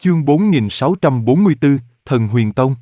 Chương 4644, Thần Huyền Tông.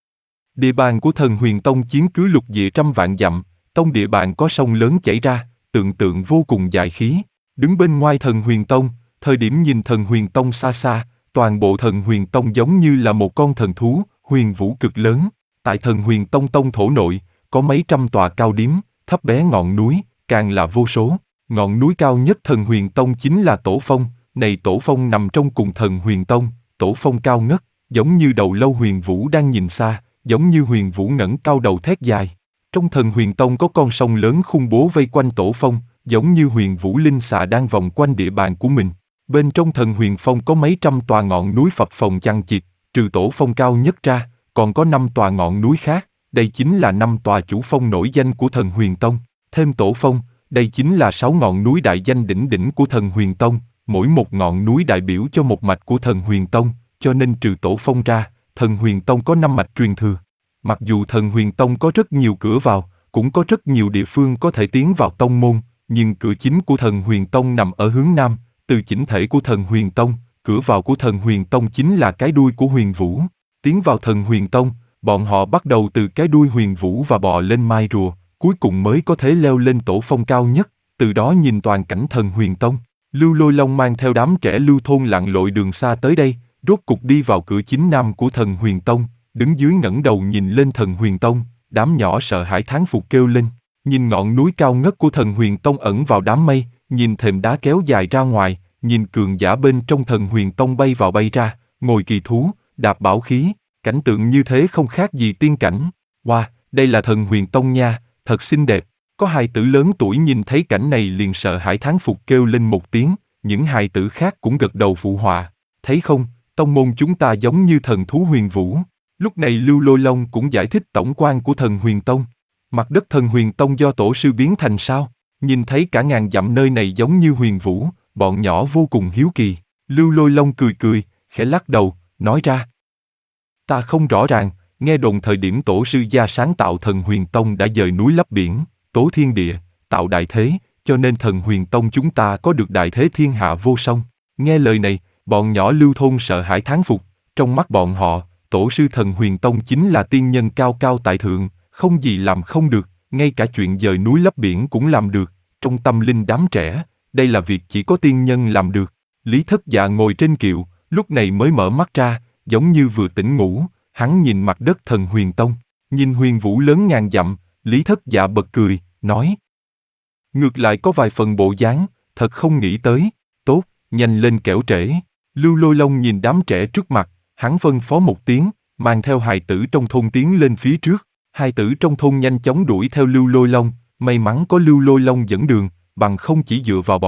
Địa bàn của Thần Huyền Tông chiếm cứ lục địa trăm vạn dặm, tông địa bàn có sông lớn chảy ra, tượng tượng vô cùng dài khí. Đứng bên ngoài Thần Huyền Tông, thời điểm nhìn Thần Huyền Tông xa xa, toàn bộ Thần Huyền Tông giống như là một con thần thú, huyền vũ cực lớn. Tại Thần Huyền Tông tông thổ nội, có mấy trăm tòa cao điếm, thấp bé ngọn núi, càng là vô số. Ngọn núi cao nhất Thần Huyền Tông chính là Tổ Phong, này Tổ Phong nằm trong cùng Thần Huyền Tông, Tổ Phong cao ngất, giống như đầu lâu huyền vũ đang nhìn xa, giống như huyền vũ ngẩng cao đầu thét dài. Trong Thần Huyền Tông có con sông lớn khủng bố vây quanh Tổ Phong, giống như huyền vũ linh xà đang vòng quanh địa bàn của mình. Bên trong Thần Huyền Phong có mấy trăm tòa ngọn núi phập phồng chằng chịt, trừ Tổ Phong cao nhất ra, còn có 5 tòa ngọn núi khác, đây chính là 5 tòa chủ phong nổi danh của Thần Huyền Tông. Thêm Tổ Phong, đây chính là 6 ngọn núi đại danh đỉnh đỉnh của Thần Huyền Tông, mỗi một ngọn núi đại biểu cho một mạch của Thần Huyền Tông, cho nên trừ Tổ Phong ra, Thần Huyền Tông có 5 mạch truyền thừa. Mặc dù Thần Huyền Tông có rất nhiều cửa vào, cũng có rất nhiều địa phương có thể tiến vào tông môn, nhưng cửa chính của Thần Huyền Tông nằm ở hướng Nam, từ chỉnh thể của Thần Huyền Tông, cửa vào của Thần Huyền Tông chính là cái đuôi của huyền vũ. Tiến vào Thần Huyền Tông, bọn họ bắt đầu từ cái đuôi huyền vũ và bò lên mai rùa, cuối cùng mới có thể leo lên Tổ Phong cao nhất, từ đó nhìn toàn cảnh Thần Huyền Tông. Lưu Lôi Long mang theo đám trẻ Lưu Thôn lặn lội đường xa tới đây, rốt cục đi vào cửa chính nam của Thần Huyền Tông, đứng dưới ngẩng đầu nhìn lên Thần Huyền Tông, đám nhỏ sợ hãi thán phục kêu lên. Nhìn ngọn núi cao ngất của Thần Huyền Tông ẩn vào đám mây, nhìn thềm đá kéo dài ra ngoài, nhìn cường giả bên trong Thần Huyền Tông bay vào bay ra, ngồi kỳ thú, đạp bảo khí, cảnh tượng như thế không khác gì tiên cảnh. Wow, đây là Thần Huyền Tông nha, thật xinh đẹp. Có hài tử lớn tuổi nhìn thấy cảnh này liền sợ hãi thán phục kêu lên một tiếng, những hài tử khác cũng gật đầu phụ họa. Thấy không, tông môn chúng ta giống như thần thú huyền vũ. Lúc này Lưu Lôi Long cũng giải thích tổng quan của Thần Huyền Tông. Mặt đất Thần Huyền Tông do tổ sư biến thành sao? Nhìn thấy cả ngàn dặm nơi này giống như huyền vũ, bọn nhỏ vô cùng hiếu kỳ. Lưu Lôi Long cười cười, khẽ lắc đầu, nói ra. Ta không rõ ràng, nghe đồn thời điểm tổ sư gia sáng tạo Thần Huyền Tông đã dời núi lấp biển, tố thiên địa, tạo đại thế, cho nên Thần Huyền Tông chúng ta có được đại thế thiên hạ vô song. Nghe lời này, bọn nhỏ Lưu Thôn sợ hãi thán phục, trong mắt bọn họ, tổ sư Thần Huyền Tông chính là tiên nhân cao cao tại thượng, không gì làm không được, ngay cả chuyện dời núi lấp biển cũng làm được. Trong tâm linh đám trẻ, đây là việc chỉ có tiên nhân làm được. Lý Thất Dạ ngồi trên kiệu, lúc này mới mở mắt ra, giống như vừa tỉnh ngủ, hắn nhìn mặt đất Thần Huyền Tông, nhìn huyền vũ lớn ngàn dặm, Lý Thất Dạ bật cười, nói. Ngược lại có vài phần bộ dáng, thật không nghĩ tới, tốt, nhanh lên kẻo trễ. Lưu Lôi Long nhìn đám trẻ trước mặt, hắn phân phó một tiếng, mang theo hài tử trong thôn tiến lên phía trước. Hài tử trong thôn nhanh chóng đuổi theo Lưu Lôi Long, may mắn có Lưu Lôi Long dẫn đường, bằng không chỉ dựa vào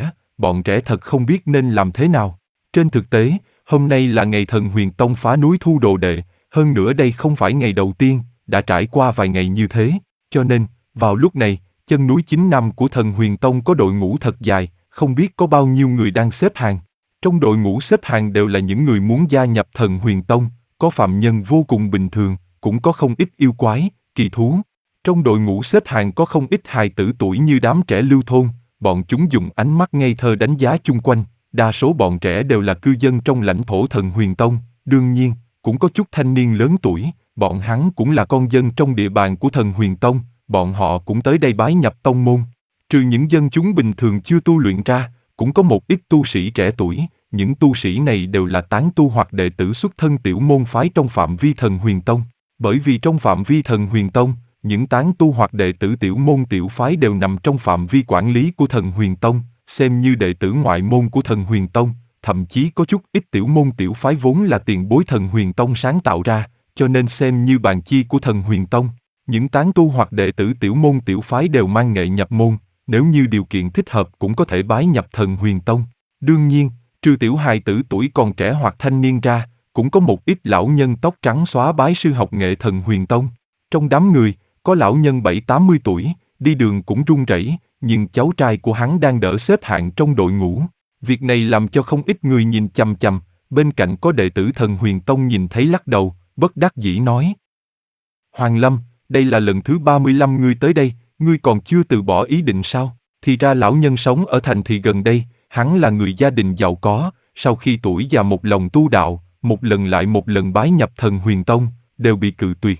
bọn trẻ thật không biết nên làm thế nào. Trên thực tế, hôm nay là ngày Thần Huyền Tông phá núi thu đồ đệ, hơn nữa đây không phải ngày đầu tiên, đã trải qua vài ngày như thế, cho nên, vào lúc này, chân núi 9 năm của Thần Huyền Tông có đội ngũ thật dài, không biết có bao nhiêu người đang xếp hàng. Trong đội ngũ xếp hàng đều là những người muốn gia nhập Thần Huyền Tông, có phạm nhân vô cùng bình thường, cũng có không ít yêu quái, kỳ thú. Trong đội ngũ xếp hàng có không ít hài tử tuổi như đám trẻ Lưu Thôn, bọn chúng dùng ánh mắt ngây thơ đánh giá chung quanh, đa số bọn trẻ đều là cư dân trong lãnh thổ Thần Huyền Tông, đương nhiên, cũng có chút thanh niên lớn tuổi, bọn hắn cũng là con dân trong địa bàn của Thần Huyền Tông, bọn họ cũng tới đây bái nhập tông môn. Trừ những dân chúng bình thường chưa tu luyện ra, cũng có một ít tu sĩ trẻ tuổi, những tu sĩ này đều là tán tu hoặc đệ tử xuất thân tiểu môn phái trong phạm vi Thần Huyền Tông. Bởi vì trong phạm vi Thần Huyền Tông, những tán tu hoặc đệ tử tiểu môn tiểu phái đều nằm trong phạm vi quản lý của Thần Huyền Tông, xem như đệ tử ngoại môn của Thần Huyền Tông, thậm chí có chút ít tiểu môn tiểu phái vốn là tiền bối Thần Huyền Tông sáng tạo ra, cho nên xem như bàn chi của Thần Huyền Tông. Những tán tu hoặc đệ tử tiểu môn tiểu phái đều mang nghệ nhập môn, nếu như điều kiện thích hợp cũng có thể bái nhập Thần Huyền Tông. Đương nhiên, trừ tiểu hài tử tuổi còn trẻ hoặc thanh niên ra, cũng có một ít lão nhân tóc trắng xóa bái sư học nghệ Thần Huyền Tông. Trong đám người, có lão nhân 7-80 tuổi, đi đường cũng run rẩy, nhưng cháu trai của hắn đang đỡ xếp hạng trong đội ngũ. Việc này làm cho không ít người nhìn chằm chằm, bên cạnh có đệ tử Thần Huyền Tông nhìn thấy lắc đầu, bất đắc dĩ nói. Hoàng Lâm, đây là lần thứ 35 ngươi tới đây, ngươi còn chưa từ bỏ ý định sao? Thì ra lão nhân sống ở thành thị gần đây, hắn là người gia đình giàu có, sau khi tuổi già một lòng tu đạo, một lần lại một lần bái nhập Thần Huyền Tông, đều bị cự tuyệt.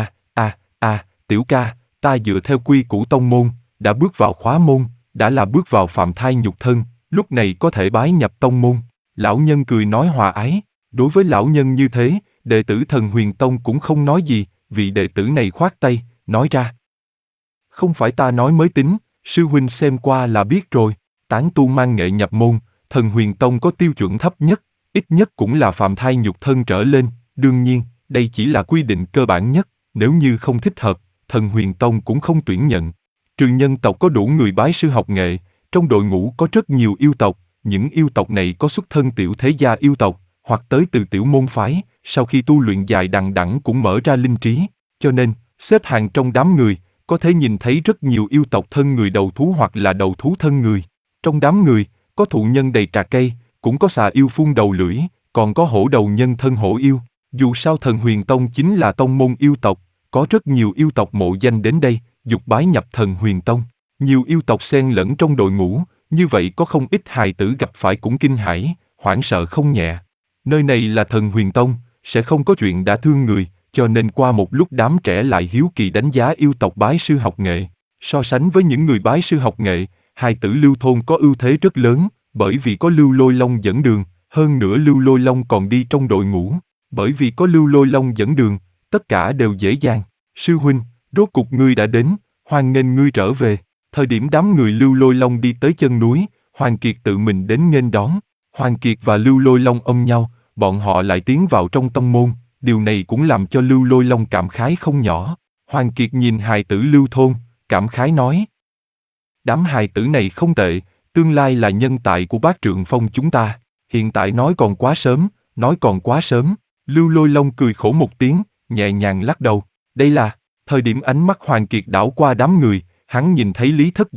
Tiểu ca, ta dựa theo quy củ tông môn, đã bước vào khóa môn, đã là bước vào phạm thai nhục thân, lúc này có thể bái nhập tông môn. Lão nhân cười nói hòa ái, đối với lão nhân như thế, đệ tử Thần Huyền Tông cũng không nói gì, vị đệ tử này khoát tay, nói ra. Không phải ta nói mới tính, sư huynh xem qua là biết rồi, tán tu mang nghệ nhập môn, Thần Huyền Tông có tiêu chuẩn thấp nhất, ít nhất cũng là phạm thai nhục thân trở lên, đương nhiên, đây chỉ là quy định cơ bản nhất, nếu như không thích hợp, Thần Huyền Tông cũng không tuyển nhận. Trừ nhân tộc có đủ người bái sư học nghệ, trong đội ngũ có rất nhiều yêu tộc, những yêu tộc này có xuất thân tiểu thế gia yêu tộc, hoặc tới từ tiểu môn phái, sau khi tu luyện dài đằng đẵng cũng mở ra linh trí, cho nên, xếp hàng trong đám người, có thể nhìn thấy rất nhiều yêu tộc thân người đầu thú hoặc là đầu thú thân người. Trong đám người, có thụ nhân đầy trà cây, cũng có xà yêu phun đầu lưỡi, còn có hổ đầu nhân thân hổ yêu. Dù sao Thần Huyền Tông chính là tông môn yêu tộc, có rất nhiều yêu tộc mộ danh đến đây, dục bái nhập Thần Huyền Tông. Nhiều yêu tộc xen lẫn trong đội ngũ, như vậy có không ít hài tử gặp phải cũng kinh hãi, hoảng sợ không nhẹ. Nơi này là Thần Huyền Tông, sẽ không có chuyện đã thương người, cho nên qua một lúc đám trẻ lại hiếu kỳ đánh giá yêu tộc bái sư học nghệ. So sánh với những người bái sư học nghệ, hài tử Lưu thôn có ưu thế rất lớn, bởi vì có Lưu Lôi Long dẫn đường, hơn nữa Lưu Lôi Long còn đi trong đội ngũ. Bởi vì có Lưu Lôi Long dẫn đường, tất cả đều dễ dàng. Sư huynh, rốt cục ngươi đã đến, hoan nghênh ngươi trở về. Thời điểm đám người Lưu Lôi Long đi tới chân núi, Hoàng Kiệt tự mình đến nghênh đón. Hoàng Kiệt và Lưu Lôi Long ôm nhau, bọn họ lại tiến vào trong tông môn, điều này cũng làm cho Lưu Lôi Long cảm khái không nhỏ. Hoàng Kiệt nhìn hài tử Lưu thôn, cảm khái nói. Đám hài tử này không tệ, tương lai là nhân tài của Bát Trượng Phong chúng ta. Hiện tại nói còn quá sớm, nói còn quá sớm. Lưu Lôi Long cười khổ một tiếng, nhẹ nhàng lắc đầu. Đây là, thời điểm ánh mắt Hoàng Kiệt đảo qua đám người, hắn nhìn thấy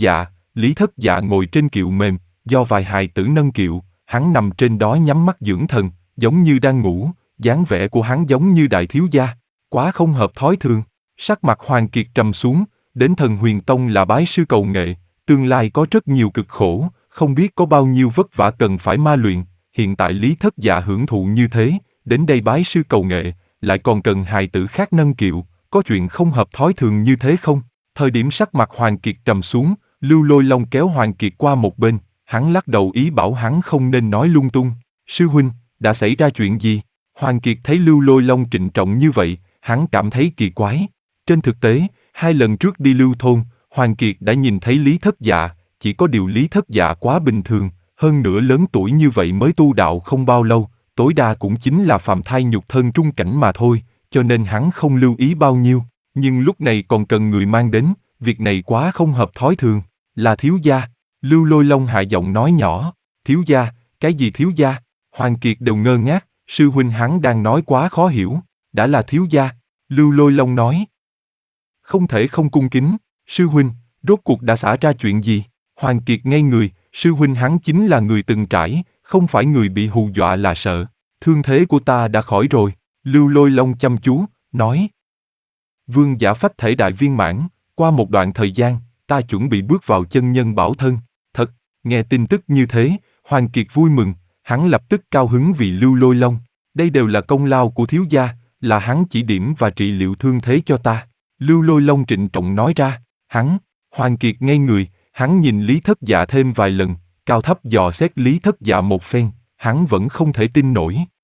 Lý Thất Dạ ngồi trên kiệu mềm, do vài hài tử nâng kiệu, hắn nằm trên đó nhắm mắt dưỡng thần, giống như đang ngủ, dáng vẻ của hắn giống như đại thiếu gia, quá không hợp thói thường. Sắc mặt Hoàng Kiệt trầm xuống, đến Thần Huyền Tông là bái sư cầu nghệ, tương lai có rất nhiều cực khổ, không biết có bao nhiêu vất vả cần phải ma luyện, hiện tại Lý Thất Dạ hưởng thụ như thế, đến đây bái sư cầu nghệ, lại còn cần hài tử khác nâng kiệu, có chuyện không hợp thói thường như thế không? Thời điểm sắc mặt Hoàng Kiệt trầm xuống, Lưu Lôi Long kéo Hoàng Kiệt qua một bên, hắn lắc đầu ý bảo hắn không nên nói lung tung. Sư huynh, đã xảy ra chuyện gì? Hoàng Kiệt thấy Lưu Lôi Long trịnh trọng như vậy, hắn cảm thấy kỳ quái. Trên thực tế, 2 lần trước đi Lưu thôn, Hoàng Kiệt đã nhìn thấy Lý Thất Dạ, chỉ có điều Lý Thất Dạ quá bình thường, hơn nữa lớn tuổi như vậy mới tu đạo không bao lâu, tối đa cũng chính là phàm thai nhục thân trung cảnh mà thôi, cho nên hắn không lưu ý bao nhiêu. Nhưng lúc này còn cần người mang đến, việc này quá không hợp thói thường. Là thiếu gia. Lưu Lôi Long hạ giọng nói nhỏ. Thiếu gia, cái gì thiếu gia? Hoàng Kiệt đều ngơ ngác, sư huynh hắn đang nói quá khó hiểu. Đã là thiếu gia. Lưu Lôi Long nói. Không thể không cung kính, sư huynh, rốt cuộc đã xảy ra chuyện gì? Hoàng Kiệt ngây người, sư huynh hắn chính là người từng trải, không phải người bị hù dọa là sợ. Thương thế của ta đã khỏi rồi. Lưu Lôi Long chăm chú, nói. Vương giả phách thể đại viên mãn, qua một đoạn thời gian, ta chuẩn bị bước vào chân nhân bảo thân. Thật, nghe tin tức như thế, Hoàng Kiệt vui mừng, hắn lập tức cao hứng vì Lưu Lôi Long. Đây đều là công lao của thiếu gia, là hắn chỉ điểm và trị liệu thương thế cho ta. Lưu Lôi Long trịnh trọng nói ra, Hoàng Kiệt ngây người, hắn nhìn Lý Thất Dạ thêm vài lần, cao thấp dò xét Lý Thất Dạ một phen, hắn vẫn không thể tin nổi.